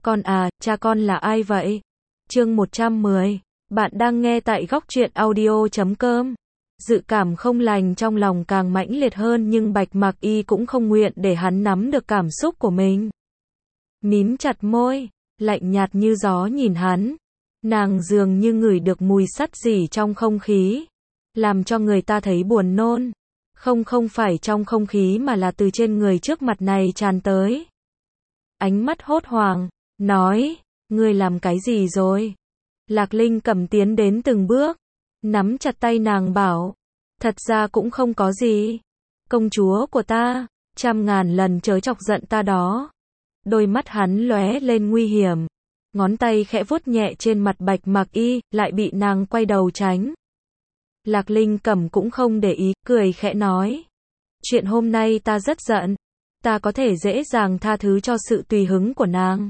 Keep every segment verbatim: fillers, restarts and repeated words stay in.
Con à, cha con là ai vậy? Chương một trăm mười. Bạn đang nghe tại góc truyện audio chấm com. Dự cảm không lành trong lòng càng mãnh liệt hơn nhưng Bạch Mạc Y cũng không nguyện để hắn nắm được cảm xúc của mình. Mím chặt môi, lạnh nhạt như gió nhìn hắn. Nàng dường như ngửi được mùi sắt rỉ trong không khí, làm cho người ta thấy buồn nôn. Không không phải trong không khí mà là từ trên người trước mặt này tràn tới. Ánh mắt hốt hoảng, nói, ngươi làm cái gì rồi? Lạc Linh Cẩm tiến đến từng bước, nắm chặt tay nàng bảo, thật ra cũng không có gì. Công chúa của ta, trăm ngàn lần chớ chọc giận ta đó. Đôi mắt hắn lóe lên nguy hiểm, ngón tay khẽ vuốt nhẹ trên mặt Bạch Mạc Y, lại bị nàng quay đầu tránh. Lạc Linh Cẩm cũng không để ý, cười khẽ nói, chuyện hôm nay ta rất giận, ta có thể dễ dàng tha thứ cho sự tùy hứng của nàng.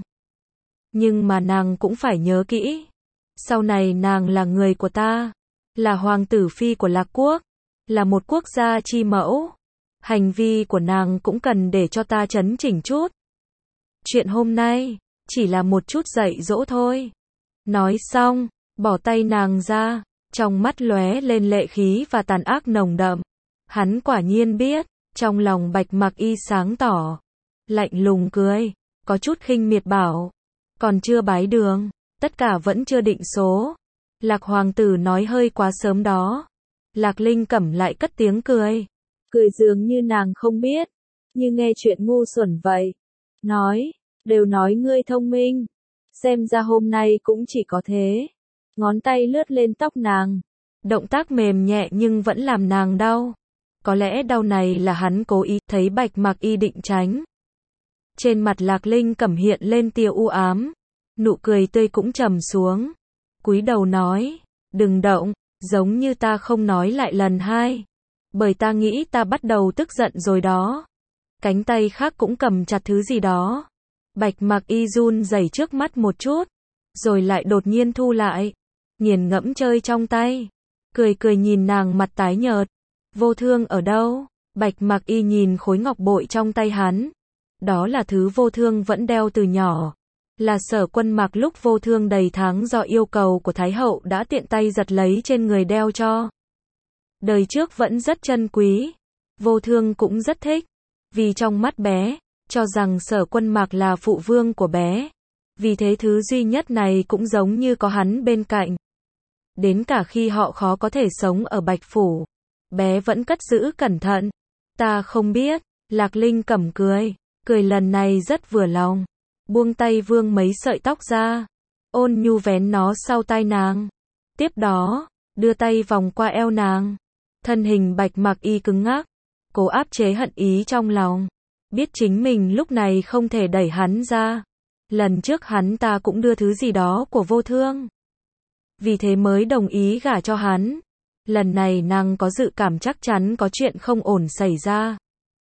Nhưng mà nàng cũng phải nhớ kỹ, sau này nàng là người của ta, là hoàng tử phi của Lạc Quốc, là một quốc gia chi mẫu. Hành vi của nàng cũng cần để cho ta chấn chỉnh chút. Chuyện hôm nay, chỉ là một chút dạy dỗ thôi. Nói xong, bỏ tay nàng ra, trong mắt lóe lên lệ khí và tàn ác nồng đậm. Hắn quả nhiên biết, trong lòng Bạch Mạc Y sáng tỏ, lạnh lùng cười, có chút khinh miệt bảo, còn chưa bái đường, tất cả vẫn chưa định số. Lạc hoàng tử nói hơi quá sớm đó. Lạc Linh Cẩm lại cất tiếng cười, cười dường như nàng không biết, như nghe chuyện ngu xuẩn vậy. Nói, đều nói ngươi thông minh, xem ra hôm nay cũng chỉ có thế. Ngón tay lướt lên tóc nàng, động tác mềm nhẹ nhưng vẫn làm nàng đau. Có lẽ đau này là hắn cố ý. Thấy Bạch Mạc Y định tránh, trên mặt Lạc Linh Cẩm hiện lên tia u ám, nụ cười tươi cũng trầm xuống, cúi đầu nói, đừng động, giống như ta không nói lại lần hai, bởi ta nghĩ ta bắt đầu tức giận rồi đó. Cánh tay khác cũng cầm chặt thứ gì đó. Bạch Mạc Y run rẩy trước mắt một chút, rồi lại đột nhiên thu lại, nghiền ngẫm chơi trong tay, cười cười nhìn nàng mặt tái nhợt. Vô thương ở đâu? Bạch Mạc Y nhìn khối ngọc bội trong tay hắn. Đó là thứ vô thương vẫn đeo từ nhỏ, là Sở Quân mặc lúc vô thương đầy tháng do yêu cầu của Thái hậu đã tiện tay giật lấy trên người đeo cho. Đời trước vẫn rất trân quý, vô thương cũng rất thích, vì trong mắt bé, cho rằng Sở Quân mặc là phụ vương của bé. Vì thế thứ duy nhất này cũng giống như có hắn bên cạnh. Đến cả khi họ khó có thể sống ở Bạch Phủ, bé vẫn cất giữ cẩn thận. Ta không biết. Lạc Linh Cẩm cười, cười lần này rất vừa lòng, buông tay vương mấy sợi tóc ra, ôn nhu vén nó sau tai nàng. Tiếp đó, đưa tay vòng qua eo nàng. Thân hình Bạch Mạc Y cứng ngắc, cố áp chế hận ý trong lòng, biết chính mình lúc này không thể đẩy hắn ra. Lần trước hắn ta cũng đưa thứ gì đó của vô thương, vì thế mới đồng ý gả cho hắn. Lần này nàng có dự cảm chắc chắn có chuyện không ổn xảy ra,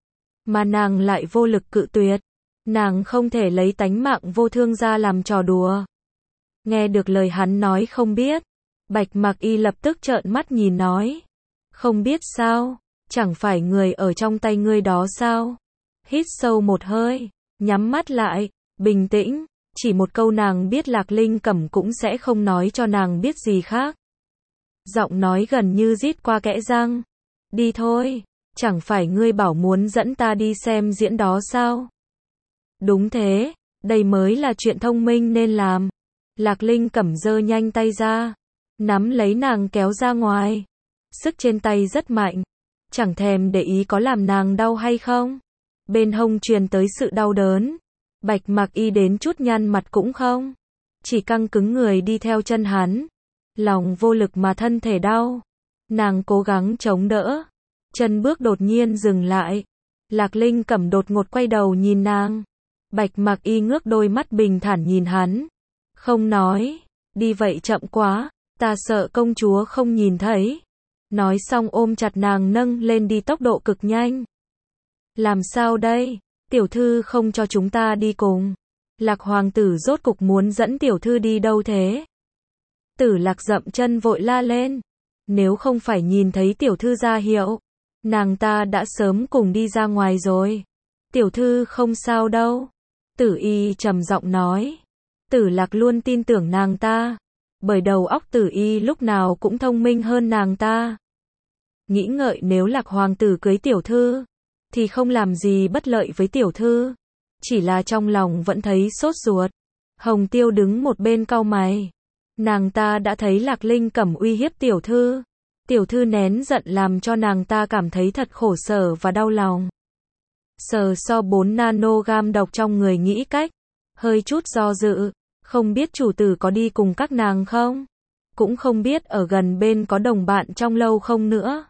mà nàng lại vô lực cự tuyệt. Nàng không thể lấy tánh mạng vô thương ra làm trò đùa. Nghe được lời hắn nói không biết, Bạch Mạc Y lập tức trợn mắt nhìn nói, không biết sao, chẳng phải người ở trong tay ngươi đó sao? Hít sâu một hơi, nhắm mắt lại, bình tĩnh, chỉ một câu nàng biết Lạc Linh Cẩm cũng sẽ không nói cho nàng biết gì khác. Giọng nói gần như rít qua kẽ răng, đi thôi, chẳng phải ngươi bảo muốn dẫn ta đi xem diễn đó sao? Đúng thế, đây mới là chuyện thông minh nên làm. Lạc Linh Cẩm giơ nhanh tay ra, nắm lấy nàng kéo ra ngoài. Sức trên tay rất mạnh, chẳng thèm để ý có làm nàng đau hay không. Bên hông truyền tới sự đau đớn, Bạch Mạc Y đến chút nhăn mặt cũng không, chỉ căng cứng người đi theo chân hắn. Lòng vô lực mà thân thể đau, nàng cố gắng chống đỡ, chân bước đột nhiên dừng lại. Lạc Linh Cẩm đột ngột quay đầu nhìn nàng. Bạch Mạc Y ngước đôi mắt bình thản nhìn hắn, không nói, đi vậy chậm quá, ta sợ công chúa không nhìn thấy. Nói xong ôm chặt nàng nâng lên đi tốc độ cực nhanh. Làm sao đây, tiểu thư không cho chúng ta đi cùng. Lạc hoàng tử rốt cục muốn dẫn tiểu thư đi đâu thế? Tử Lạc dậm chân vội la lên, nếu không phải nhìn thấy tiểu thư ra hiệu, nàng ta đã sớm cùng đi ra ngoài rồi. Tiểu thư không sao đâu. Tử Y trầm giọng nói, Tử Lạc luôn tin tưởng nàng ta, bởi đầu óc Tử Y lúc nào cũng thông minh hơn nàng ta. Nghĩ ngợi nếu Lạc hoàng tử cưới tiểu thư, thì không làm gì bất lợi với tiểu thư, chỉ là trong lòng vẫn thấy sốt ruột. Hồng Tiêu đứng một bên cau mày. Nàng ta đã thấy Lạc Linh Cẩm uy hiếp tiểu thư. Tiểu thư nén giận làm cho nàng ta cảm thấy thật khổ sở và đau lòng. Sờ so bốn nanogam độc trong người nghĩ cách, hơi chút do dự, không biết chủ tử có đi cùng các nàng không? Cũng không biết ở gần bên có đồng bạn trong lâu không nữa.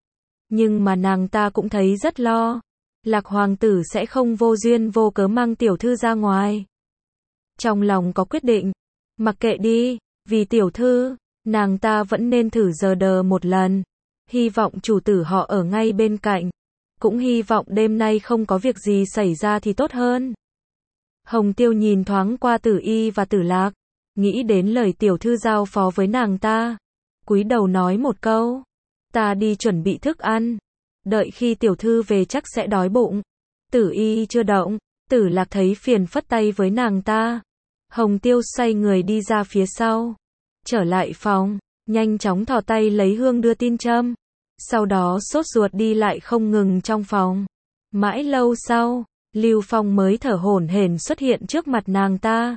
Nhưng mà nàng ta cũng thấy rất lo. Lạc hoàng tử sẽ không vô duyên vô cớ mang tiểu thư ra ngoài. Trong lòng có quyết định, mặc kệ đi, vì tiểu thư, nàng ta vẫn nên thử giờ đờ một lần. Hy vọng chủ tử họ ở ngay bên cạnh. Cũng hy vọng đêm nay không có việc gì xảy ra thì tốt hơn. Hồng Tiêu nhìn thoáng qua Tử Y và Tử Lạc, nghĩ đến lời tiểu thư giao phó với nàng ta, cúi đầu nói một câu, ta đi chuẩn bị thức ăn, đợi khi tiểu thư về chắc sẽ đói bụng. Tử Y chưa động, Tử Lạc thấy phiền phất tay với nàng ta. Hồng Tiêu xoay người đi ra phía sau, trở lại phòng, nhanh chóng thò tay lấy hương đưa tin châm, sau đó sốt ruột đi lại không ngừng trong phòng. Mãi lâu sau, Lưu Phong mới thở hổn hển xuất hiện trước mặt nàng ta.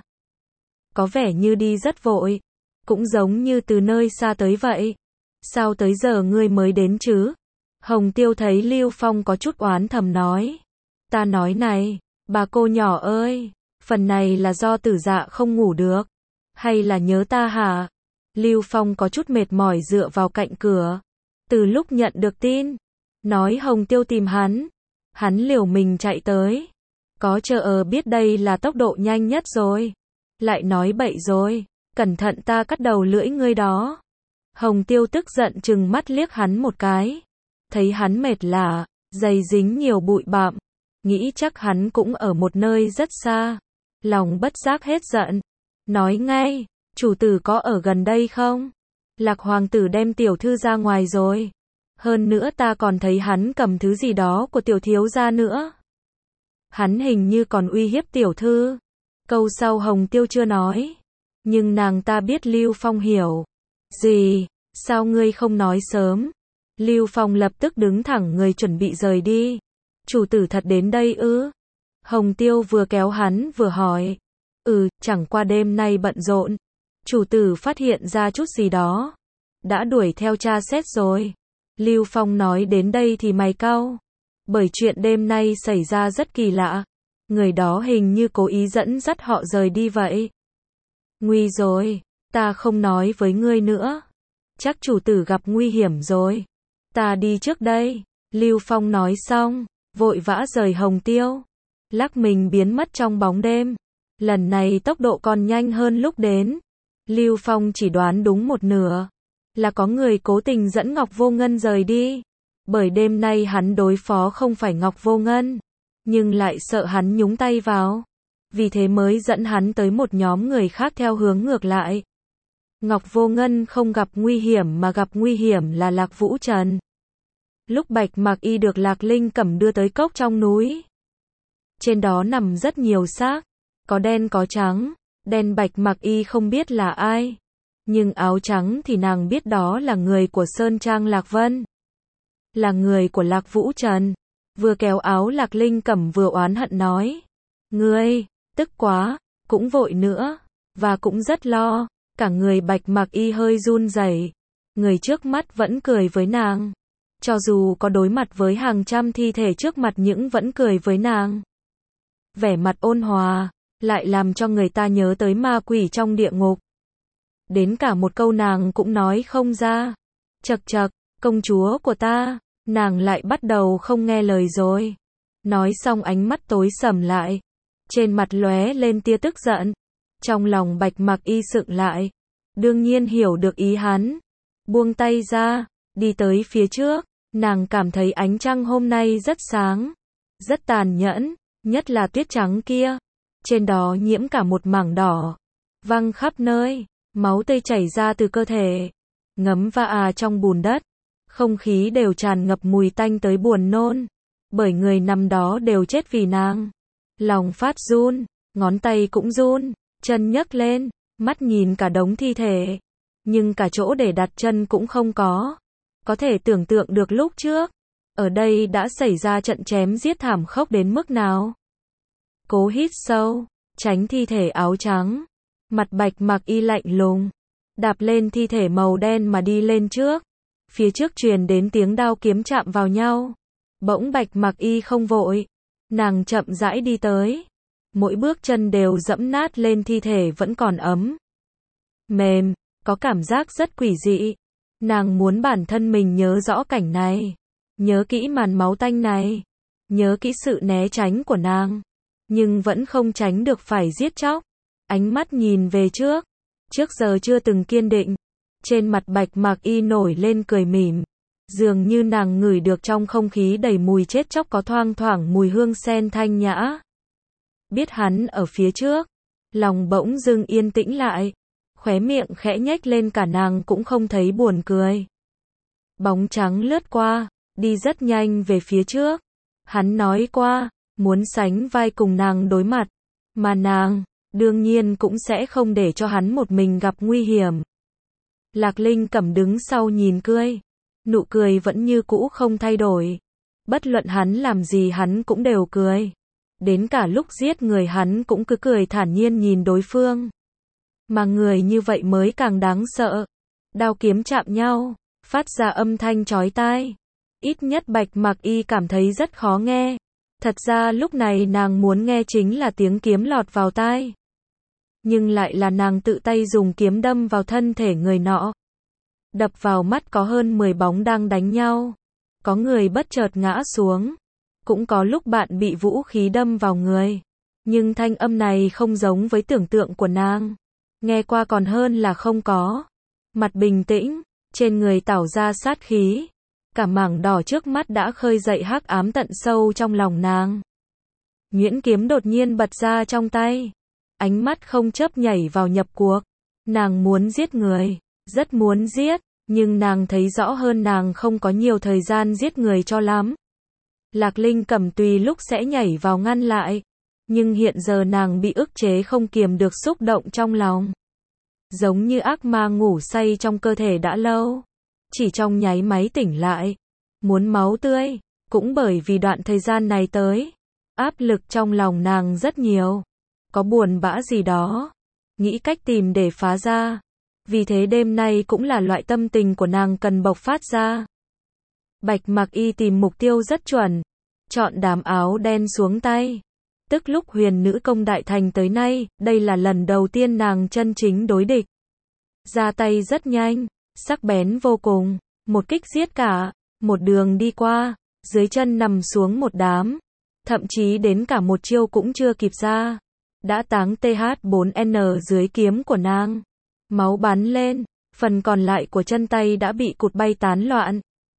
Có vẻ như đi rất vội, cũng giống như từ nơi xa tới vậy. Sao tới giờ ngươi mới đến chứ? Hồng Tiêu thấy Lưu Phong có chút oán thầm nói. Ta nói này, bà cô nhỏ ơi, phần này là do Tử Dạ không ngủ được, hay là nhớ ta hả? Lưu Phong có chút mệt mỏi dựa vào cạnh cửa. Từ lúc nhận được tin, nói Hồng Tiêu tìm hắn, hắn liều mình chạy tới. Có chờ ở biết đây là tốc độ nhanh nhất rồi. Lại nói bậy rồi, cẩn thận ta cắt đầu lưỡi ngươi đó. Hồng Tiêu tức giận trừng mắt liếc hắn một cái. Thấy hắn mệt lả, giày dính nhiều bụi bặm, nghĩ chắc hắn cũng ở một nơi rất xa. Lòng bất giác hết giận, nói ngay, chủ tử có ở gần đây không? Lạc hoàng tử đem tiểu thư ra ngoài rồi. Hơn nữa ta còn thấy hắn cầm thứ gì đó của tiểu thiếu gia nữa. Hắn hình như còn uy hiếp tiểu thư. Câu sau Hồng Tiêu chưa nói, nhưng nàng ta biết Lưu Phong hiểu. Gì? Sao ngươi không nói sớm? Lưu Phong lập tức đứng thẳng người chuẩn bị rời đi. Chủ tử thật đến đây ư? Hồng Tiêu vừa kéo hắn vừa hỏi. Ừ, chẳng qua đêm nay bận rộn. Chủ tử phát hiện ra chút gì đó. Đã đuổi theo tra xét rồi. Lưu Phong nói đến đây thì mày cau. Bởi chuyện đêm nay xảy ra rất kỳ lạ. Người đó hình như cố ý dẫn dắt họ rời đi vậy. Nguy rồi, ta không nói với ngươi nữa. Chắc chủ tử gặp nguy hiểm rồi. Ta đi trước đây. Lưu Phong nói xong, vội vã rời Hồng Tiêu. Lắc mình biến mất trong bóng đêm. Lần này tốc độ còn nhanh hơn lúc đến. Lưu Phong chỉ đoán đúng một nửa. Là có người cố tình dẫn Ngọc Vô Ngân rời đi. Bởi đêm nay hắn đối phó không phải Ngọc Vô Ngân, nhưng lại sợ hắn nhúng tay vào. Vì thế mới dẫn hắn tới một nhóm người khác theo hướng ngược lại. Ngọc Vô Ngân không gặp nguy hiểm mà gặp nguy hiểm là Lạc Vũ Trần. Lúc Bạch Mạc Y được Lạc Linh Cẩm đưa tới cốc trong núi. Trên đó nằm rất nhiều xác, có đen có trắng. Đen Bạch Mạc Y không biết là ai, nhưng áo trắng thì nàng biết đó là người của Sơn Trang Lạc Vân. Là người của Lạc Vũ Trần. Vừa kéo áo Lạc Linh Cẩm vừa oán hận nói. Ngươi, tức quá, cũng vội nữa, và cũng rất lo. Cả người Bạch Mạc Y hơi run rẩy. Người trước mắt vẫn cười với nàng. Cho dù có đối mặt với hàng trăm thi thể trước mặt những vẫn cười với nàng. Vẻ mặt ôn hòa, lại làm cho người ta nhớ tới ma quỷ trong địa ngục. Đến cả một câu nàng cũng nói không ra. Chậc chậc, công chúa của ta, nàng lại bắt đầu không nghe lời rồi. Nói xong ánh mắt tối sầm lại. Trên mặt lóe lên tia tức giận. Trong lòng Bạch Mạc Y sượng lại. Đương nhiên hiểu được ý hắn. Buông tay ra, đi tới phía trước. Nàng cảm thấy ánh trăng hôm nay rất sáng. Rất tàn nhẫn, nhất là tuyết trắng kia. Trên đó nhiễm cả một mảng đỏ. Văng khắp nơi, máu tươi chảy ra từ cơ thể. Ngấm va à trong bùn đất. Không khí đều tràn ngập mùi tanh tới buồn nôn. Bởi người nằm đó đều chết vì nàng. Lòng phát run, ngón tay cũng run. chân nhấc lên, mắt nhìn cả đống thi thể. Nhưng cả chỗ để đặt chân cũng không có. Có thể tưởng tượng được lúc trước, ở đây đã xảy ra trận chém giết thảm khốc đến mức nào. Cố hít sâu, tránh thi thể áo trắng. Mặt Bạch Mặc Y lạnh lùng, đạp lên thi thể màu đen mà đi lên trước. Phía trước truyền đến tiếng đao kiếm chạm vào nhau. Bỗng Bạch Mặc Y không vội, nàng chậm rãi đi tới. Mỗi bước chân đều dẫm nát lên thi thể vẫn còn ấm. Mềm, có cảm giác rất quỷ dị. Nàng muốn bản thân mình nhớ rõ cảnh này. Nhớ kỹ màn máu tanh này. Nhớ kỹ sự né tránh của nàng. Nhưng vẫn không tránh được phải giết chóc. Ánh mắt nhìn về trước. Trước giờ chưa từng kiên định. Trên mặt Bạch Mặc Y nổi lên cười mỉm. Dường như nàng ngửi được trong không khí đầy mùi chết chóc có thoang thoảng mùi hương sen thanh nhã. Biết hắn ở phía trước. Lòng bỗng dưng yên tĩnh lại. Khóe miệng khẽ nhếch lên, cả nàng cũng không thấy buồn cười. Bóng trắng lướt qua, đi rất nhanh về phía trước. Hắn nói qua, muốn sánh vai cùng nàng đối mặt. Mà nàng, đương nhiên cũng sẽ không để cho hắn một mình gặp nguy hiểm. Lạc Linh Cẩm đứng sau nhìn cười. Nụ cười vẫn như cũ không thay đổi. Bất luận hắn làm gì hắn cũng đều cười. Đến cả lúc giết người hắn cũng cứ cười thản nhiên nhìn đối phương. Mà người như vậy mới càng đáng sợ. Đao kiếm chạm nhau, phát ra âm thanh chói tai. Ít nhất Bạch Mặc Y cảm thấy rất khó nghe. Thật ra lúc này nàng muốn nghe chính là tiếng kiếm lọt vào tai. Nhưng lại là nàng tự tay dùng kiếm đâm vào thân thể người nọ. Đập vào mắt có hơn mười bóng đang đánh nhau. Có người bất chợt ngã xuống. Cũng có lúc bạn bị vũ khí đâm vào người. Nhưng thanh âm này không giống với tưởng tượng của nàng. Nghe qua còn hơn là không có. Mặt bình tĩnh, trên người tảo ra sát khí. Cả mảng đỏ trước mắt đã khơi dậy hắc ám tận sâu trong lòng nàng. Nhuyễn kiếm đột nhiên bật ra trong tay. Ánh mắt không chấp nhảy vào nhập cuộc. Nàng muốn giết người, rất muốn giết, nhưng nàng thấy rõ hơn nàng không có nhiều thời gian giết người cho lắm. Lạc Linh Cẩm tùy lúc sẽ nhảy vào ngăn lại. Nhưng hiện giờ nàng bị ức chế không kiềm được xúc động trong lòng. Giống như ác ma ngủ say trong cơ thể đã lâu. Chỉ trong nháy máy tỉnh lại. Muốn máu tươi. Cũng bởi vì đoạn thời gian này tới. Áp lực trong lòng nàng rất nhiều. Có buồn bã gì đó. Nghĩ cách tìm để phá ra. Vì thế đêm nay cũng là loại tâm tình của nàng cần bộc phát ra. Bạch Mặc Y tìm mục tiêu rất chuẩn. Chọn đám áo đen xuống tay. Tức lúc Huyền Nữ Công đại thành tới nay, đây là lần đầu tiên nàng chân chính đối địch. Ra tay rất nhanh, sắc bén vô cùng, một kích giết cả, một đường đi qua, dưới chân nằm xuống một đám, thậm chí đến cả một chiêu cũng chưa kịp ra, đã táng T H bốn N dưới kiếm của nàng. Máu bắn lên, phần còn lại của chân tay đã bị cụt bay tán loạn.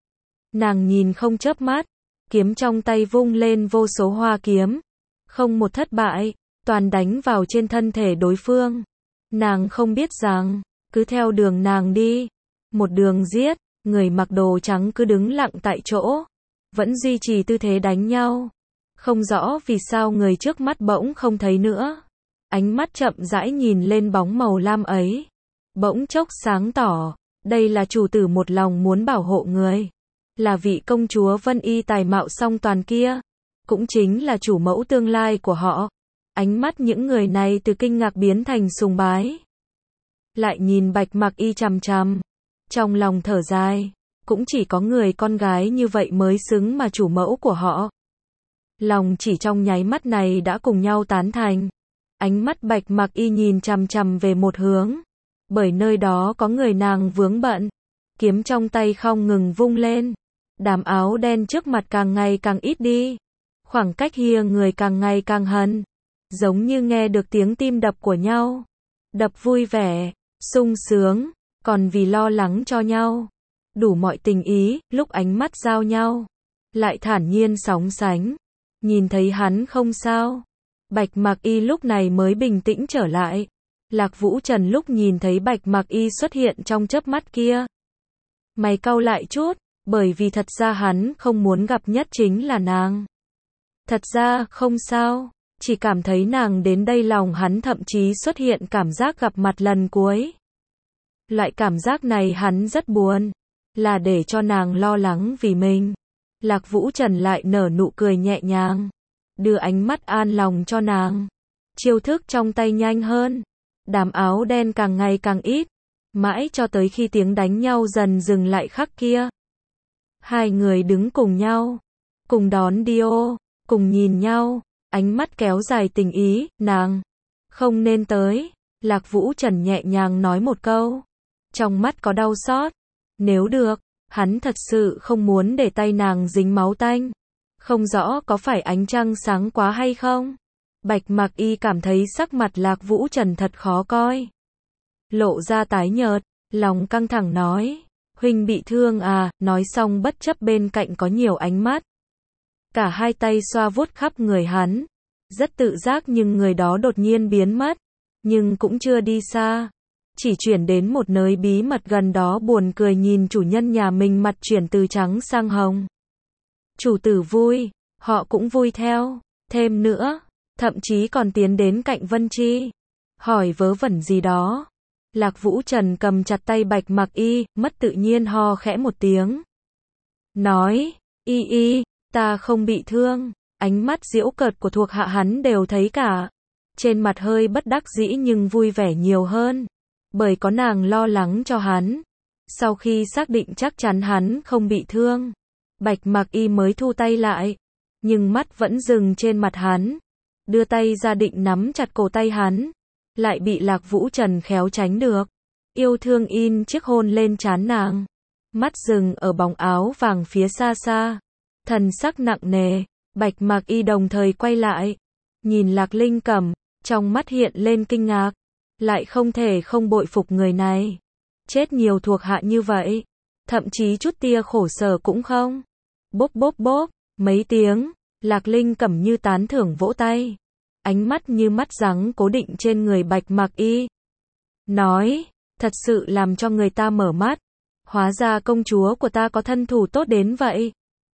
Nàng nhìn không chớp mắt, kiếm trong tay vung lên vô số hoa kiếm. Không một thất bại, toàn đánh vào trên thân thể đối phương. Nàng không biết rằng, cứ theo đường nàng đi, một đường giết, người mặc đồ trắng cứ đứng lặng tại chỗ, vẫn duy trì tư thế đánh nhau. Không rõ vì sao người trước mắt bỗng không thấy nữa. Ánh mắt chậm rãi nhìn lên bóng màu lam ấy. Bỗng chốc sáng tỏ, đây là chủ tử một lòng muốn bảo hộ người. Là vị công chúa Vân Y tài mạo song toàn kia. Cũng chính là chủ mẫu tương lai của họ. Ánh mắt những người này từ kinh ngạc biến thành sùng bái. Lại nhìn Bạch Mặc Y chằm chằm. Trong lòng thở dài. Cũng chỉ có người con gái như vậy mới xứng mà chủ mẫu của họ. Lòng chỉ trong nháy mắt này đã cùng nhau tán thành. Ánh mắt Bạch Mặc Y nhìn chằm chằm về một hướng. Bởi nơi đó có người nàng vướng bận. Kiếm trong tay không ngừng vung lên. Đám áo đen trước mặt càng ngày càng ít đi. Khoảng cách hia người càng ngày càng hgần. Giống như nghe được tiếng tim đập của nhau. Đập vui vẻ, sung sướng, còn vì lo lắng cho nhau. Đủ mọi tình ý, lúc ánh mắt giao nhau. Lại thản nhiên sóng sánh. Nhìn thấy hắn không sao. Bạch Mặc Y lúc này mới bình tĩnh trở lại. Lạc Vũ Trần lúc nhìn thấy Bạch Mặc Y xuất hiện trong chớp mắt kia. Mày cau lại chút, bởi vì thật ra hắn không muốn gặp nhất chính là nàng. Thật ra, không sao. chỉ cảm thấy nàng đến đây lòng hắn thậm chí xuất hiện cảm giác gặp mặt lần cuối. Loại cảm giác này hắn rất buồn, là để cho nàng lo lắng vì mình. Lạc Vũ Trần lại nở nụ cười nhẹ nhàng, đưa ánh mắt an lòng cho nàng. Chiêu thức trong tay nhanh hơn, đám áo đen càng ngày càng ít, mãi cho tới khi tiếng đánh nhau dần dừng lại khắc kia. Hai người đứng cùng nhau, cùng đón đi ô, cùng nhìn nhau, ánh mắt kéo dài tình ý, nàng không nên tới. Lạc Vũ Trần nhẹ nhàng nói một câu, trong mắt có đau xót. Nếu được, hắn thật sự không muốn để tay nàng dính máu tanh. Không rõ có phải ánh trăng sáng quá hay không? Bạch Mặc Y cảm thấy sắc mặt Lạc Vũ Trần thật khó coi. Lộ ra tái nhợt, lòng căng thẳng nói, huynh bị thương à, nói xong bất chấp bên cạnh có nhiều ánh mắt. Cả hai tay xoa vuốt khắp người hắn, rất tự giác nhưng người đó đột nhiên biến mất, nhưng cũng chưa đi xa. Chỉ chuyển đến một nơi bí mật gần đó buồn cười nhìn chủ nhân nhà mình mặt chuyển từ trắng sang hồng. Chủ tử vui, họ cũng vui theo, thêm nữa, thậm chí còn tiến đến cạnh Vân Chi, hỏi vớ vẩn gì đó. Lạc Vũ Trần cầm chặt tay Bạch Mặc Y, mất tự nhiên ho khẽ một tiếng. Nói, y y, ta không bị thương, ánh mắt giễu cợt của thuộc hạ hắn đều thấy cả. Trên mặt hơi bất đắc dĩ nhưng vui vẻ nhiều hơn, bởi có nàng lo lắng cho hắn. Sau khi xác định chắc chắn hắn không bị thương, Bạch Mặc Y mới thu tay lại, nhưng mắt vẫn dừng trên mặt hắn, đưa tay ra định nắm chặt cổ tay hắn, lại bị Lạc Vũ Trần khéo tránh được. Yêu thương in chiếc hôn lên trán nàng, mắt dừng ở bóng áo vàng phía xa xa, thần sắc nặng nề. Bạch Mặc Y đồng thời quay lại, nhìn Lạc Linh Cẩm, trong mắt hiện lên kinh ngạc, lại không thể không bội phục người này. Chết nhiều thuộc hạ như vậy, thậm chí chút tia khổ sở cũng không. Bốp bốp bốp, mấy tiếng, Lạc Linh Cẩm như tán thưởng vỗ tay, ánh mắt như mắt rắn cố định trên người Bạch Mặc Y. Nói, thật sự làm cho người ta mở mắt, hóa ra công chúa của ta có thân thủ tốt đến vậy.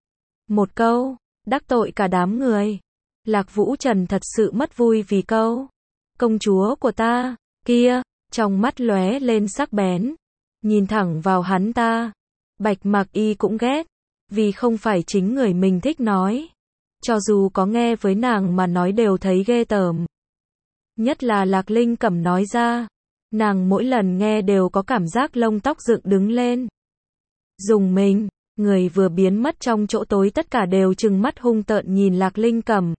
Một câu, đắc tội cả đám người. Lạc Vũ Trần thật sự mất vui vì câu công chúa của ta kia, trong mắt lóe lên sắc bén, nhìn thẳng vào hắn ta. Bạch Mặc Y cũng ghét, vì không phải chính người mình thích nói. Cho dù có nghe với nàng mà nói đều thấy ghê tởm. Nhất là Lạc Linh Cẩm nói ra, nàng mỗi lần nghe đều có cảm giác lông tóc dựng đứng lên. Dùng mình, người vừa biến mất trong chỗ tối tất cả đều trừng mắt hung tợn nhìn Lạc Linh Cẩm.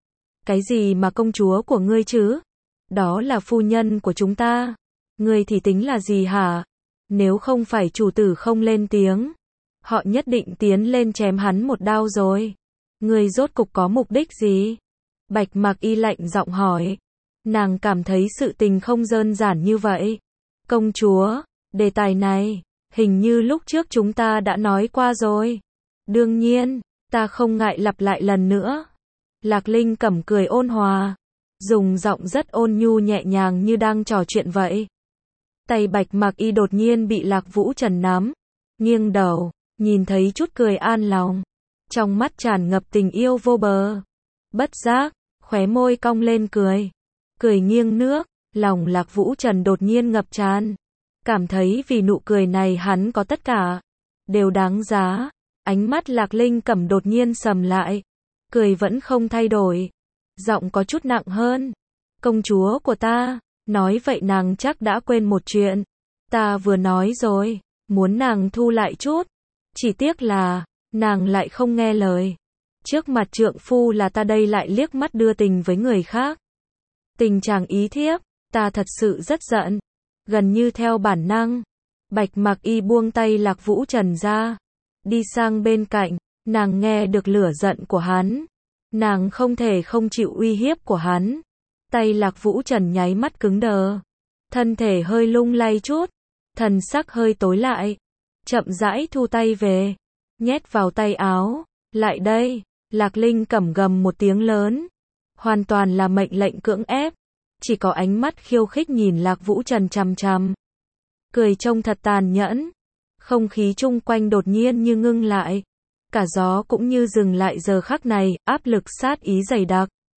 Cái gì mà công chúa của ngươi chứ? Đó là phu nhân của chúng ta. Ngươi thì tính là gì hả? Nếu không phải chủ tử không lên tiếng, họ nhất định tiến lên chém hắn một đao rồi. Ngươi rốt cục có mục đích gì? Bạch Mặc Y lạnh giọng hỏi. Nàng cảm thấy sự tình không đơn giản như vậy. Công chúa, đề tài này, hình như lúc trước chúng ta đã nói qua rồi. Đương nhiên, ta không ngại lặp lại lần nữa. Lạc Linh Cẩm cười ôn hòa, dùng giọng rất ôn nhu nhẹ nhàng như đang trò chuyện vậy. Tay Bạch Mặc Y đột nhiên bị Lạc Vũ Trần nắm, nghiêng đầu, nhìn thấy chút cười an lòng, trong mắt tràn ngập tình yêu vô bờ. Bất giác, khóe môi cong lên cười, cười nghiêng nước, lòng Lạc Vũ Trần đột nhiên ngập tràn, cảm thấy vì nụ cười này hắn có tất cả, đều đáng giá. Ánh mắt Lạc Linh Cẩm đột nhiên sầm lại, cười vẫn không thay đổi, giọng có chút nặng hơn. Công chúa của ta, nói vậy nàng chắc đã quên một chuyện. Ta vừa nói rồi, muốn nàng thu lại chút. Chỉ tiếc là, nàng lại không nghe lời. Trước mặt trượng phu là ta đây lại liếc mắt đưa tình với người khác. Tình chàng ý thiếp, ta thật sự rất giận. Gần như theo bản năng, Bạch Mặc Y buông tay Lạc Vũ Trần ra, đi sang bên cạnh. Nàng nghe được lửa giận của hắn, nàng không thể không chịu uy hiếp của hắn. Tay Lạc Vũ Trần nháy mắt cứng đờ, thân thể hơi lung lay chút, thần sắc hơi tối lại, chậm rãi thu tay về, nhét vào tay áo. Lại đây, Lạc Linh Cẩm gầm một tiếng lớn, hoàn toàn là mệnh lệnh cưỡng ép, chỉ có ánh mắt khiêu khích nhìn Lạc Vũ Trần chằm chằm, cười trông thật tàn nhẫn. Không khí chung quanh đột nhiên như ngưng lại, cả gió cũng như dừng lại giờ khắc này, áp lực sát ý dày đặc.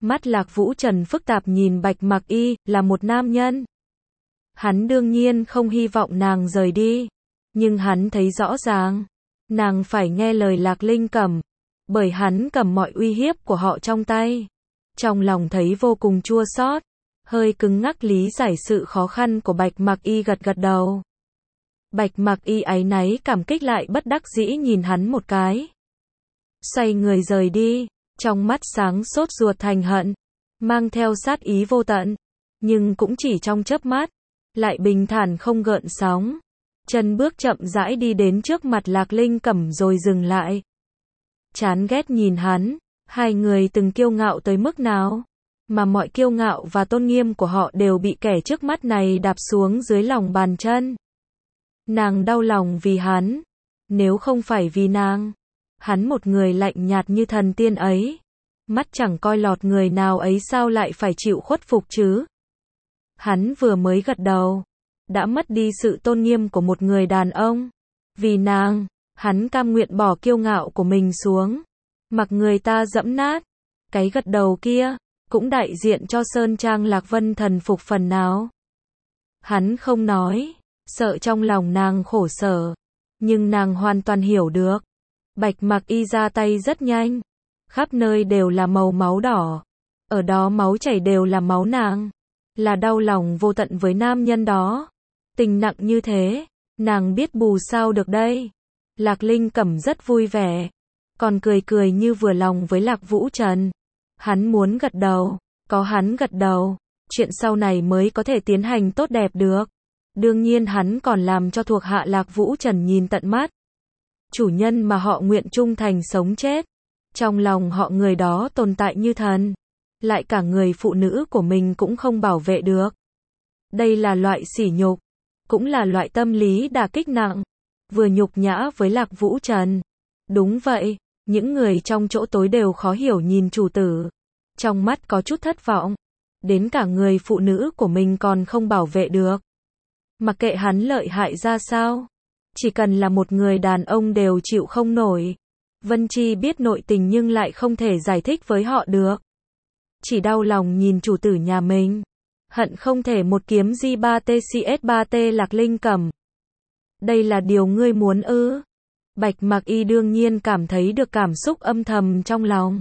Mắt Lạc Vũ Trần phức tạp nhìn Bạch Mặc Y, là một nam nhân. Hắn đương nhiên không hy vọng nàng rời đi, nhưng hắn thấy rõ ràng, nàng phải nghe lời Lạc Linh Cẩm, bởi hắn cầm mọi uy hiếp của họ trong tay. Trong lòng thấy vô cùng chua xót, hơi cứng ngắc lý giải sự khó khăn của Bạch Mặc Y, gật gật đầu. Bạch Mặc Y áy náy cảm kích lại bất đắc dĩ nhìn hắn một cái. Xoay người rời đi, trong mắt sáng sốt ruột thành hận, mang theo sát ý vô tận, nhưng cũng chỉ trong chớp mắt, lại bình thản không gợn sóng. Chân bước chậm rãi đi đến trước mặt Lạc Linh Cẩm rồi dừng lại. Chán ghét nhìn hắn, hai người từng kiêu ngạo tới mức nào, mà mọi kiêu ngạo và tôn nghiêm của họ đều bị kẻ trước mắt này đạp xuống dưới lòng bàn chân. Nàng đau lòng vì hắn, nếu không phải vì nàng, hắn một người lạnh nhạt như thần tiên ấy, mắt chẳng coi lọt người nào ấy sao lại phải chịu khuất phục chứ? Hắn vừa mới gật đầu, đã mất đi sự tôn nghiêm của một người đàn ông. Vì nàng, hắn cam nguyện bỏ kiêu ngạo của mình xuống, mặc người ta dẫm nát. Cái gật đầu kia, cũng đại diện cho Sơn Trang Lạc Vân thần phục phần nào. Hắn không nói, sợ trong lòng nàng khổ sở, nhưng nàng hoàn toàn hiểu được. Bạch Mặc Y ra tay rất nhanh, khắp nơi đều là màu máu đỏ, ở đó máu chảy đều là máu nàng, là đau lòng vô tận với nam nhân đó. Tình nặng như thế, nàng biết bù sao được đây. Lạc Linh Cẩm rất vui vẻ, còn cười cười như vừa lòng với Lạc Vũ Trần. Hắn muốn gật đầu, có hắn gật đầu, chuyện sau này mới có thể tiến hành tốt đẹp được. Đương nhiên hắn còn làm cho thuộc hạ Lạc Vũ Trần nhìn tận mắt. Chủ nhân mà họ nguyện trung thành sống chết, trong lòng họ người đó tồn tại như thần, lại cả người phụ nữ của mình cũng không bảo vệ được. Đây là loại sỉ nhục, cũng là loại tâm lý đả kích nặng, vừa nhục nhã với Lạc Vũ Trần. Đúng vậy, những người trong chỗ tối đều khó hiểu nhìn chủ tử, trong mắt có chút thất vọng, đến cả người phụ nữ của mình còn không bảo vệ được. Mặc kệ hắn lợi hại ra sao, chỉ cần là một người đàn ông đều chịu không nổi. Vân Chi biết nội tình nhưng lại không thể giải thích với họ được. Chỉ đau lòng nhìn chủ tử nhà mình, hận không thể một kiếm G ba T C S ba T Lạc Linh Cẩm. Đây là điều ngươi muốn ư? Bạch Mặc Y đương nhiên cảm thấy được cảm xúc âm thầm trong lòng.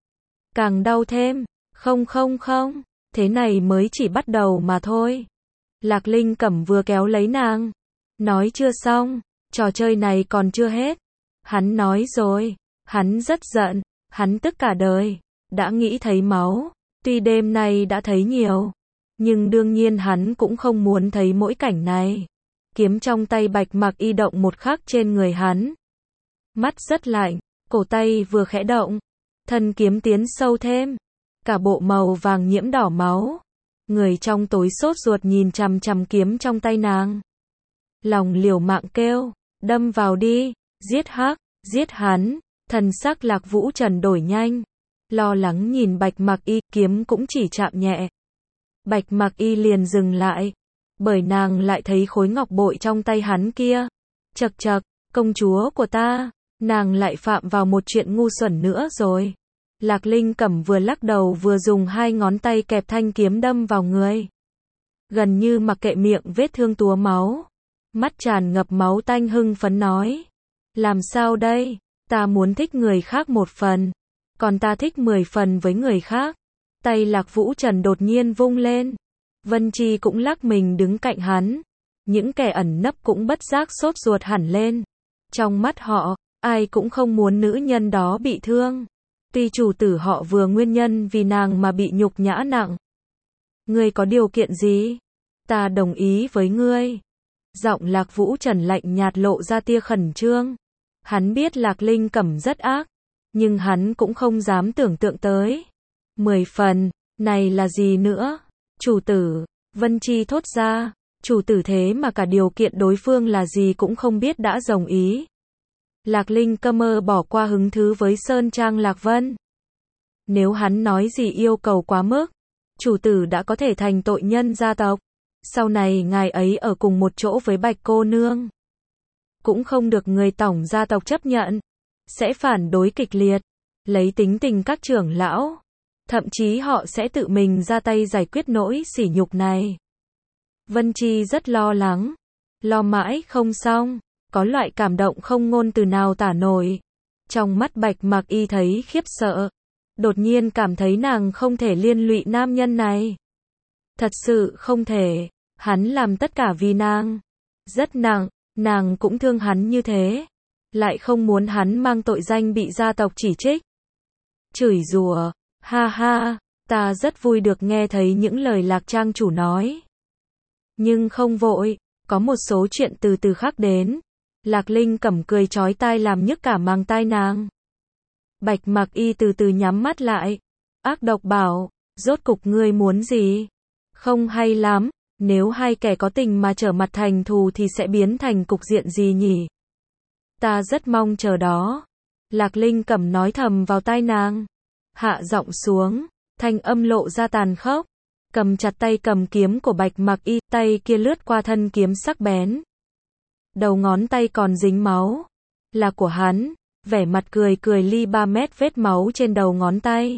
Càng đau thêm, không không không, thế này mới chỉ bắt đầu mà thôi. Lạc Linh Cẩm vừa kéo lấy nàng, nói chưa xong, trò chơi này còn chưa hết. Hắn nói rồi, hắn rất giận, hắn tức cả đời, đã nghĩ thấy máu, tuy đêm nay đã thấy nhiều, nhưng đương nhiên hắn cũng không muốn thấy mỗi cảnh này. Kiếm trong tay Bạch Mặc Y động một khắc trên người hắn. Mắt rất lạnh, cổ tay vừa khẽ động, thân kiếm tiến sâu thêm, cả bộ màu vàng nhiễm đỏ máu. Người trong tối sốt ruột nhìn chằm chằm kiếm trong tay nàng. Lòng liều mạng kêu, đâm vào đi, giết hắc, giết hắn. Thần sắc Lạc Vũ Trần đổi nhanh, lo lắng nhìn Bạch Mặc Y, kiếm cũng chỉ chạm nhẹ. Bạch Mặc Y liền dừng lại, bởi nàng lại thấy khối ngọc bội trong tay hắn kia. Chậc chậc, công chúa của ta, nàng lại phạm vào một chuyện ngu xuẩn nữa rồi. Lạc Linh Cẩm vừa lắc đầu vừa dùng hai ngón tay kẹp thanh kiếm đâm vào người. Gần như mặc kệ miệng vết thương túa máu, mắt tràn ngập máu tanh hưng phấn nói. Làm sao đây? Ta muốn thích người khác một phần, còn ta thích mười phần với người khác. Tay Lạc Vũ Trần đột nhiên vung lên. Vân Chi cũng lắc mình đứng cạnh hắn. Những kẻ ẩn nấp cũng bất giác sốt ruột hẳn lên. Trong mắt họ, ai cũng không muốn nữ nhân đó bị thương. Tuy chủ tử họ vừa nguyên nhân vì nàng mà bị nhục nhã nặng. Ngươi có điều kiện gì? Ta đồng ý với ngươi. Giọng Lạc Vũ Trần lạnh nhạt lộ ra tia khẩn trương. Hắn biết Lạc Linh Cẩm rất ác, nhưng hắn cũng không dám tưởng tượng tới. Mười phần, này là gì nữa? Chủ tử, Vân Chi thốt ra, chủ tử thế mà cả điều kiện đối phương là gì cũng không biết đã đồng ý. Lạc Linh Cẩm bỏ qua hứng thú với Sơn Trang Lạc Vân. Nếu hắn nói gì yêu cầu quá mức, chủ tử đã có thể thành tội nhân gia tộc. Sau này ngài ấy ở cùng một chỗ với Bạch cô nương, cũng không được người tổng gia tộc chấp nhận, sẽ phản đối kịch liệt. Lấy tính tình các trưởng lão, Thậm chí họ sẽ tự mình ra tay giải quyết nỗi sỉ nhục này. Vân Chi rất lo lắng. Lo mãi không xong. Có loại cảm động không ngôn từ nào tả nổi. Trong mắt Bạch Mặc Y thấy khiếp sợ. Đột nhiên cảm thấy nàng không thể liên lụy nam nhân này. Thật sự không thể. Hắn làm tất cả vì nàng. Rất nặng. Nàng cũng thương hắn như thế. Lại không muốn hắn mang tội danh bị gia tộc chỉ trích. Chửi rủa. Ha ha. Ta rất vui được nghe thấy những lời Lạc trang chủ nói. Nhưng không vội. Có một số chuyện từ từ khắc đến. Lạc Linh Cẩm cười chói tai làm nhức cả màng tai nàng. Bạch Mặc Y từ từ nhắm mắt lại. Ác độc bảo. Rốt cục ngươi muốn gì? Không hay lắm. Nếu hai kẻ có tình mà trở mặt thành thù thì sẽ biến thành cục diện gì nhỉ? Ta rất mong chờ đó. Lạc Linh Cẩm nói thầm vào tai nàng. Hạ giọng xuống. Thanh âm lộ ra tàn khốc. Cầm chặt tay cầm kiếm của Bạch Mặc Y. Tay kia lướt qua thân kiếm sắc bén. Đầu ngón tay còn dính máu. Là của hắn. Vẻ mặt cười cười ly ba mét vết máu trên đầu ngón tay.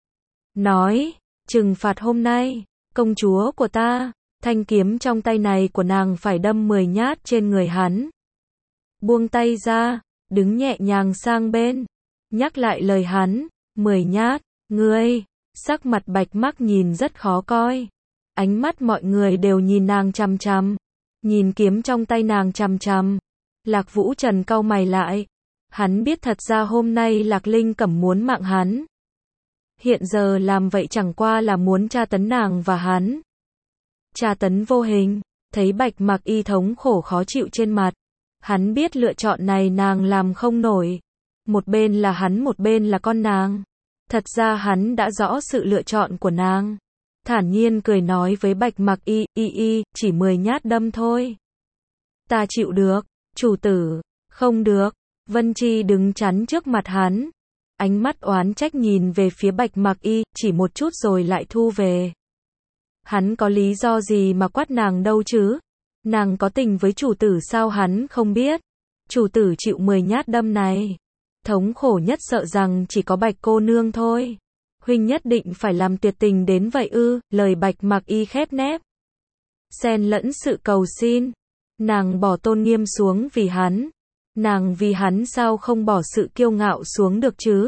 Nói. Trừng phạt hôm nay. Công chúa của ta. Thanh kiếm trong tay này của nàng phải đâm mười nhát trên người hắn. Buông tay ra. Đứng nhẹ nhàng sang bên. Nhắc lại lời hắn. Mười nhát. Ngươi. Sắc mặt Bạch Mặc nhìn rất khó coi. Ánh mắt mọi người đều nhìn nàng chằm chằm. Nhìn kiếm trong tay nàng chằm chằm. Lạc Vũ Trần cau mày lại. Hắn biết thật ra hôm nay Lạc Linh Cẩm muốn mạng hắn. Hiện giờ làm vậy chẳng qua là muốn tra tấn nàng và hắn. Tra tấn vô hình. Thấy Bạch Mặc Y thống khổ khó chịu trên mặt. Hắn biết lựa chọn này nàng làm không nổi. Một bên là hắn, một bên là con nàng. Thật ra hắn đã rõ sự lựa chọn của nàng. Thản nhiên cười nói với Bạch Mặc Y, y y, chỉ mười nhát đâm thôi. Ta chịu được, chủ tử. Không được. Vân Chi đứng chắn trước mặt hắn. Ánh mắt oán trách nhìn về phía Bạch Mặc Y, chỉ một chút rồi lại thu về. Hắn có lý do gì mà quát nàng đâu chứ? Nàng có tình với chủ tử sao hắn không biết? Chủ tử chịu mười nhát đâm này. Thống khổ nhất sợ rằng chỉ có Bạch cô nương thôi. Huynh nhất định phải làm tuyệt tình đến vậy ư? Lời Bạch Mặc Y khép nép. Xen lẫn sự cầu xin. Nàng bỏ tôn nghiêm xuống vì hắn. Nàng vì hắn sao không bỏ sự kiêu ngạo xuống được chứ?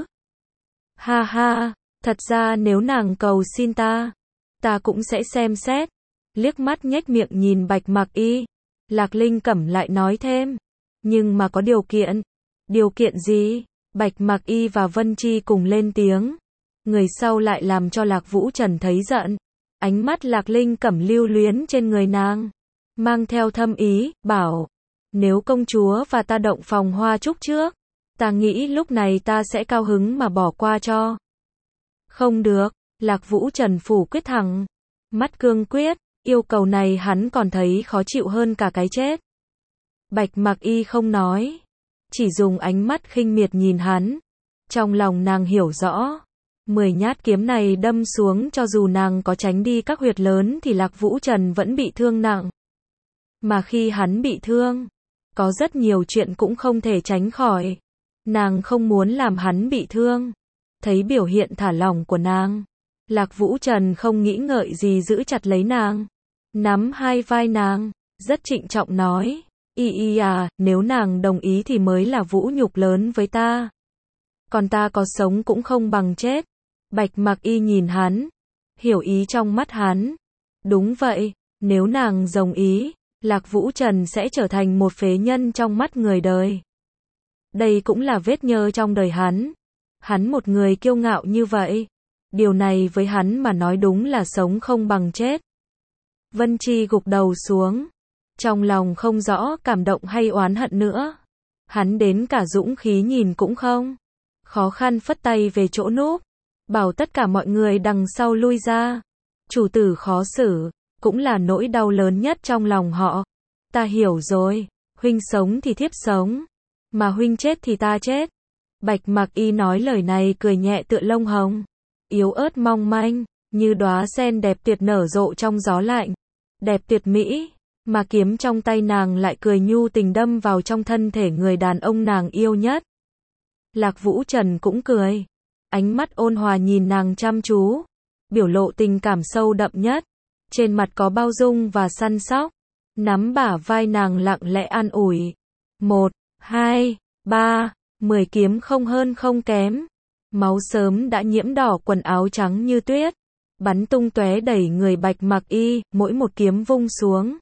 Ha ha, thật ra nếu nàng cầu xin ta, ta cũng sẽ xem xét. Liếc mắt nhếch miệng nhìn Bạch Mặc Y. Lạc Linh Cẩm lại nói thêm. Nhưng mà có điều kiện. Điều kiện gì? Bạch Mặc Y và Vân Chi cùng lên tiếng. Người sau lại làm cho Lạc Vũ Trần thấy giận. Ánh mắt Lạc Linh Cẩm lưu luyến trên người nàng. Mang theo thâm ý, bảo. Nếu công chúa và ta động phòng hoa trúc trước, ta nghĩ lúc này ta sẽ cao hứng mà bỏ qua cho. Không được. Lạc Vũ Trần phủ quyết thẳng. Mắt cương quyết. Yêu cầu này hắn còn thấy khó chịu hơn cả cái chết. Bạch Mặc Y không nói. Chỉ dùng ánh mắt khinh miệt nhìn hắn. Trong lòng nàng hiểu rõ. Mười nhát kiếm này đâm xuống cho dù nàng có tránh đi các huyệt lớn thì Lạc Vũ Trần vẫn bị thương nặng. Mà khi hắn bị thương, có rất nhiều chuyện cũng không thể tránh khỏi. Nàng không muốn làm hắn bị thương. Thấy biểu hiện thả lỏng của nàng, Lạc Vũ Trần không nghĩ ngợi gì giữ chặt lấy nàng. Nắm hai vai nàng, rất trịnh trọng nói. Y y à, nếu nàng đồng ý thì mới là vũ nhục lớn với ta. Còn ta có sống cũng không bằng chết. Bạch Mặc Y nhìn hắn. Hiểu ý trong mắt hắn. Đúng vậy, nếu nàng đồng ý, Lạc Vũ Trần sẽ trở thành một phế nhân trong mắt người đời. Đây cũng là vết nhơ trong đời hắn. Hắn một người kiêu ngạo như vậy. Điều này với hắn mà nói đúng là sống không bằng chết. Vân Chi gục đầu xuống. Trong lòng không rõ cảm động hay oán hận nữa. Hắn đến cả dũng khí nhìn cũng không. Khó khăn phất tay về chỗ núp. Bảo tất cả mọi người đằng sau lui ra. Chủ tử khó xử. Cũng là nỗi đau lớn nhất trong lòng họ. Ta hiểu rồi. Huynh sống thì thiếp sống. Mà huynh chết thì ta chết. Bạch Mặc Y nói lời này cười nhẹ tựa lông hồng. Yếu ớt mong manh. Như đóa sen đẹp tuyệt nở rộ trong gió lạnh. Đẹp tuyệt mỹ. Mà kiếm trong tay nàng lại cười nhu tình đâm vào trong thân thể người đàn ông nàng yêu nhất. Lạc Vũ Trần cũng cười. ánh mắt ôn hòa nhìn nàng chăm chú, biểu lộ tình cảm sâu đậm nhất, trên mặt có bao dung và săn sóc, nắm bả vai nàng lặng lẽ an ủi. Một, hai, ba, mười kiếm không hơn không kém. Máu sớm đã nhiễm đỏ quần áo trắng như tuyết, bắn tung tóe đẩy người Bạch Mặc Y, mỗi một kiếm vung xuống,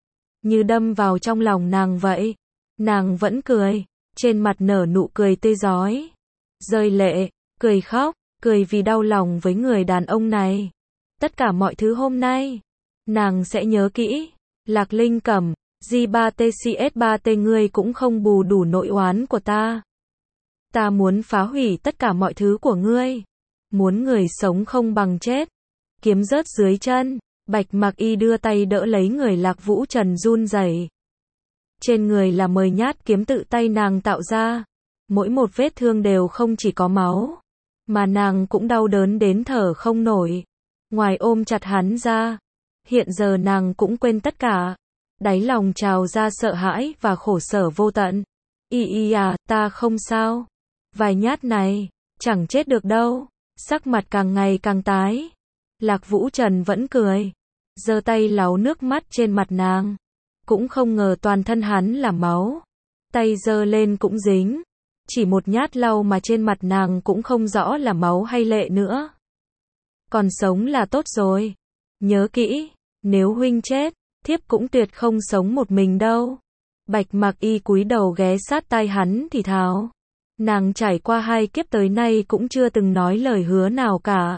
như đâm vào trong lòng nàng vậy. Nàng vẫn cười, trên mặt nở nụ cười tươi rói, rơi lệ, cười khóc, cười vì đau lòng với người đàn ông này. Tất cả mọi thứ hôm nay, nàng sẽ nhớ kỹ. Lạc Linh Cẩm, G ba T C S ba T ngươi cũng không bù đủ nỗi oán của ta. Ta muốn phá hủy tất cả mọi thứ của ngươi. Muốn người sống không bằng chết. Kiếm rớt dưới chân, Bạch Mặc Y đưa tay đỡ lấy người Lạc Vũ Trần run rẩy. Trên người là mười nhát kiếm tự tay nàng tạo ra. Mỗi một vết thương đều không chỉ có máu, mà nàng cũng đau đớn đến thở không nổi. Ngoài ôm chặt hắn ra, hiện giờ nàng cũng quên tất cả. Đáy lòng trào ra sợ hãi và khổ sở vô tận. Y y à, ta không sao. Vài nhát này, chẳng chết được đâu. Sắc mặt càng ngày càng tái. Lạc Vũ Trần vẫn cười, giơ tay lau nước mắt trên mặt nàng. Cũng không ngờ toàn thân hắn là máu. Tay giơ lên cũng dính. Chỉ một nhát lau mà trên mặt nàng cũng không rõ là máu hay lệ nữa. Còn sống là tốt rồi. Nhớ kỹ, nếu huynh chết, thiếp cũng tuyệt không sống một mình đâu. Bạch Mặc Y cúi đầu ghé sát tai hắn thì thào. Nàng trải qua hai kiếp tới nay cũng chưa từng nói lời hứa nào cả.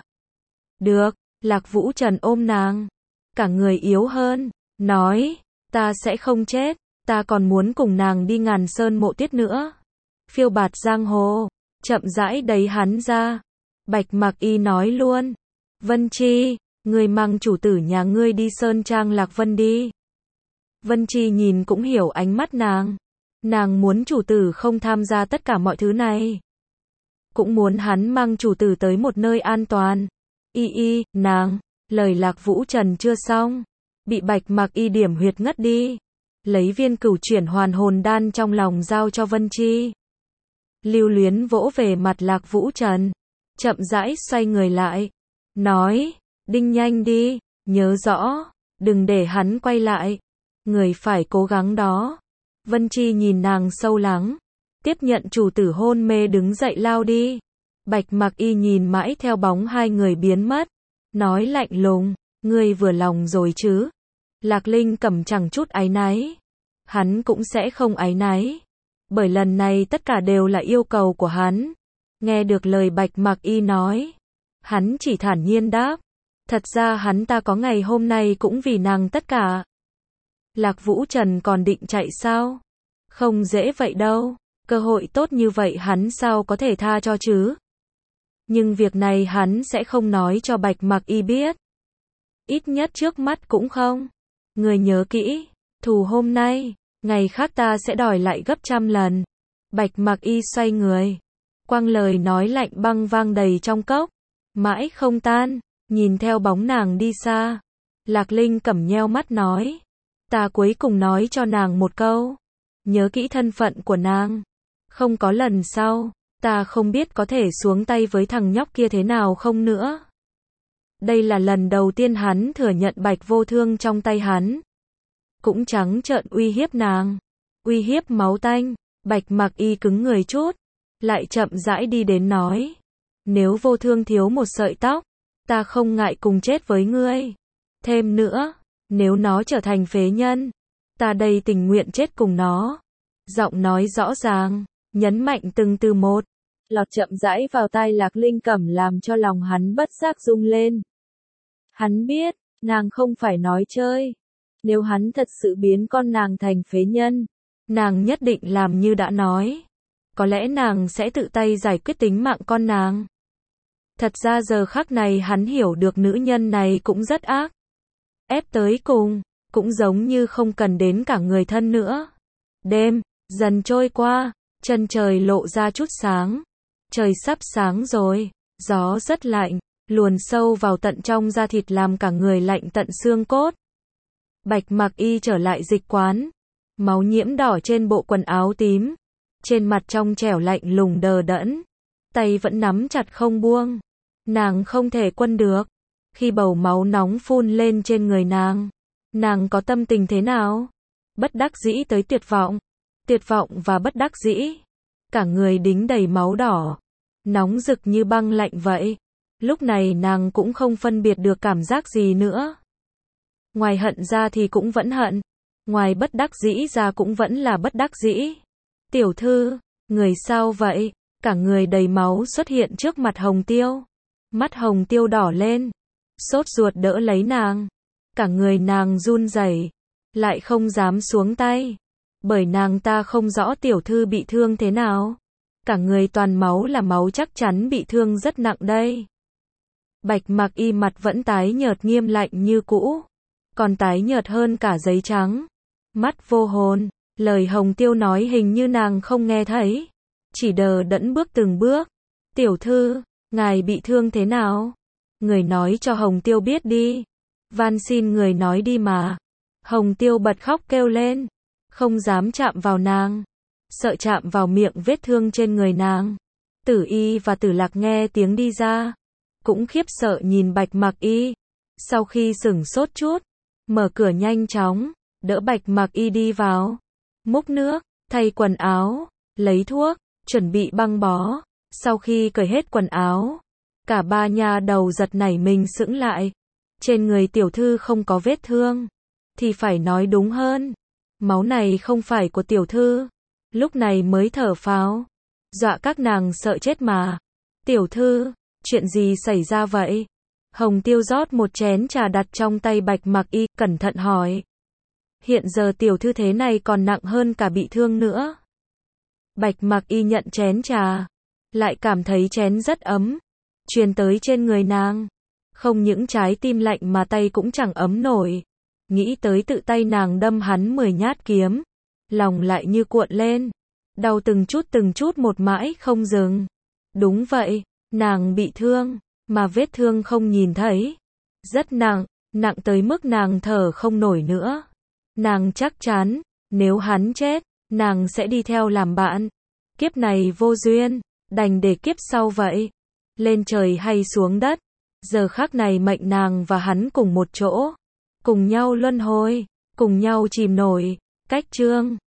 Được, Lạc Vũ Trần ôm nàng, cả người yếu hơn, nói, ta sẽ không chết, ta còn muốn cùng nàng đi Ngàn Sơn mộ tiết nữa. Phiêu bạt giang hồ, chậm rãi đẩy hắn ra. Bạch Mặc Y nói luôn, Vân Chi, ngươi mang chủ tử nhà ngươi đi Sơn Trang Lạc Vân đi. Vân Chi nhìn cũng hiểu ánh mắt nàng. Nàng muốn chủ tử không tham gia tất cả mọi thứ này. Cũng muốn hắn mang chủ tử tới một nơi an toàn. Y y, nàng, lời Lạc Vũ Trần chưa xong. Bị Bạch Mặc Y điểm huyệt ngất đi. Lấy viên cửu chuyển hoàn hồn đan trong lòng giao cho Vân Chi. Lưu Luyến vỗ về mặt Lạc Vũ Trần. Chậm rãi xoay người lại. Nói, đinh nhanh đi, nhớ rõ, đừng để hắn quay lại. Người phải cố gắng đó. Vân Chi nhìn nàng sâu lắng. Tiếp nhận chủ tử hôn mê đứng dậy lao đi. Bạch Mặc Y nhìn mãi theo bóng hai người biến mất. Nói lạnh lùng, ngươi vừa lòng rồi chứ. Lạc Linh Cẩm chẳng chút áy náy. Hắn cũng sẽ không áy náy. Bởi lần này tất cả đều là yêu cầu của hắn. Nghe được lời Bạch Mặc Y nói, hắn chỉ thản nhiên đáp. Thật ra hắn ta có ngày hôm nay cũng vì nàng tất cả. Lạc Vũ Trần còn định chạy sao? Không dễ vậy đâu. Cơ hội tốt như vậy hắn sao có thể tha cho chứ? Nhưng việc này hắn sẽ không nói cho Bạch Mặc Y biết. Ít nhất trước mắt cũng không. Người nhớ kỹ, thù hôm nay, ngày khác ta sẽ đòi lại gấp trăm lần. Bạch Mặc Y xoay người. Quang lời nói lạnh băng vang đầy trong cốc. Mãi không tan, nhìn theo bóng nàng đi xa. Lạc Linh Cẩm nheo mắt nói. Ta cuối cùng nói cho nàng một câu. Nhớ kỹ thân phận của nàng. Không có lần sau, ta không biết có thể xuống tay với thằng nhóc kia thế nào không nữa. Đây là lần đầu tiên hắn thừa nhận Bạch Vô Thương trong tay hắn. Cũng trắng trợn uy hiếp nàng. Uy hiếp máu tanh. Bạch Mặc Y cứng người chút. Lại chậm rãi đi đến nói. Nếu Vô Thương thiếu một sợi tóc, ta không ngại cùng chết với ngươi. Thêm nữa, nếu nó trở thành phế nhân, ta đây tình nguyện chết cùng nó. Giọng nói rõ ràng, nhấn mạnh từng từ một, lọt chậm rãi vào tai Lạc Linh Cẩm làm cho lòng hắn bất giác rung lên. Hắn biết, nàng không phải nói chơi. Nếu hắn thật sự biến con nàng thành phế nhân, nàng nhất định làm như đã nói. Có lẽ nàng sẽ tự tay giải quyết tính mạng con nàng. Thật ra giờ khắc này hắn hiểu được nữ nhân này cũng rất ác. Ép tới cùng, cũng giống như không cần đến cả người thân nữa. Đêm, dần trôi qua, chân trời lộ ra chút sáng. Trời sắp sáng rồi, gió rất lạnh, luồn sâu vào tận trong da thịt làm cả người lạnh tận xương cốt. Bạch Mặc Y trở lại dịch quán. Máu nhiễm đỏ trên bộ quần áo tím. Trên mặt trong trẻo lạnh lùng đờ đẫn. tay vẫn nắm chặt không buông. Nàng không thể quân được. Khi bầu máu nóng phun lên trên người nàng, nàng có tâm tình thế nào? Bất đắc dĩ tới tuyệt vọng. Tuyệt vọng và bất đắc dĩ. Cả người đính đầy máu đỏ. Nóng rực như băng lạnh vậy. Lúc này nàng cũng không phân biệt được cảm giác gì nữa. Ngoài hận ra thì cũng vẫn hận. Ngoài bất đắc dĩ ra cũng vẫn là bất đắc dĩ. Tiểu thư, người sao vậy? Cả người đầy máu xuất hiện trước mặt Hồng Tiêu. Mắt Hồng Tiêu đỏ lên. Sốt ruột đỡ lấy nàng. Cả người nàng run rẩy, lại không dám xuống tay. Bởi nàng ta không rõ tiểu thư bị thương thế nào. Cả người toàn máu là máu, chắc chắn bị thương rất nặng đây. Bạch Mặc Y mặt vẫn tái nhợt nghiêm lạnh như cũ. Còn tái nhợt hơn cả giấy trắng. Mắt vô hồn. Lời Hồng Tiêu nói hình như nàng không nghe thấy. Chỉ đờ đẫn bước từng bước. Tiểu thư, ngài bị thương thế nào? Người nói cho Hồng Tiêu biết đi. Van xin người nói đi mà. Hồng Tiêu bật khóc kêu lên. Không dám chạm vào nàng. Sợ chạm vào miệng vết thương trên người nàng. Tử Y và Tử Lạc nghe tiếng đi ra. Cũng khiếp sợ nhìn Bạch Mặc Y. Sau khi sửng sốt chút, mở cửa nhanh chóng, đỡ Bạch Mặc Y đi vào. Múc nước, thay quần áo, lấy thuốc, chuẩn bị băng bó. Sau khi cởi hết quần áo, cả ba nha đầu giật nảy mình sững lại. Trên người tiểu thư không có vết thương. Thì phải nói đúng hơn. Máu này không phải của tiểu thư. Lúc này mới thở phào. Dọa các nàng sợ chết mà. Tiểu thư, chuyện gì xảy ra vậy? Hồng Tiêu rót một chén trà đặt trong tay Bạch Mặc Y, cẩn thận hỏi. Hiện giờ tiểu thư thế này còn nặng hơn cả bị thương nữa. Bạch Mặc Y nhận chén trà. Lại cảm thấy chén rất ấm. Truyền tới trên người nàng. Không những trái tim lạnh mà tay cũng chẳng ấm nổi. Nghĩ tới tự tay nàng đâm hắn mười nhát kiếm. Lòng lại như cuộn lên. Đau từng chút từng chút một mãi không dừng. Đúng vậy, nàng bị thương. Mà vết thương không nhìn thấy. Rất nặng, nặng tới mức nàng thở không nổi nữa. Nàng chắc chắn, nếu hắn chết, nàng sẽ đi theo làm bạn. Kiếp này vô duyên, đành để kiếp sau vậy. Lên trời hay xuống đất. Giờ khắc này mệnh nàng và hắn cùng một chỗ. Cùng nhau luân hồi, cùng nhau chìm nổi. Cách chương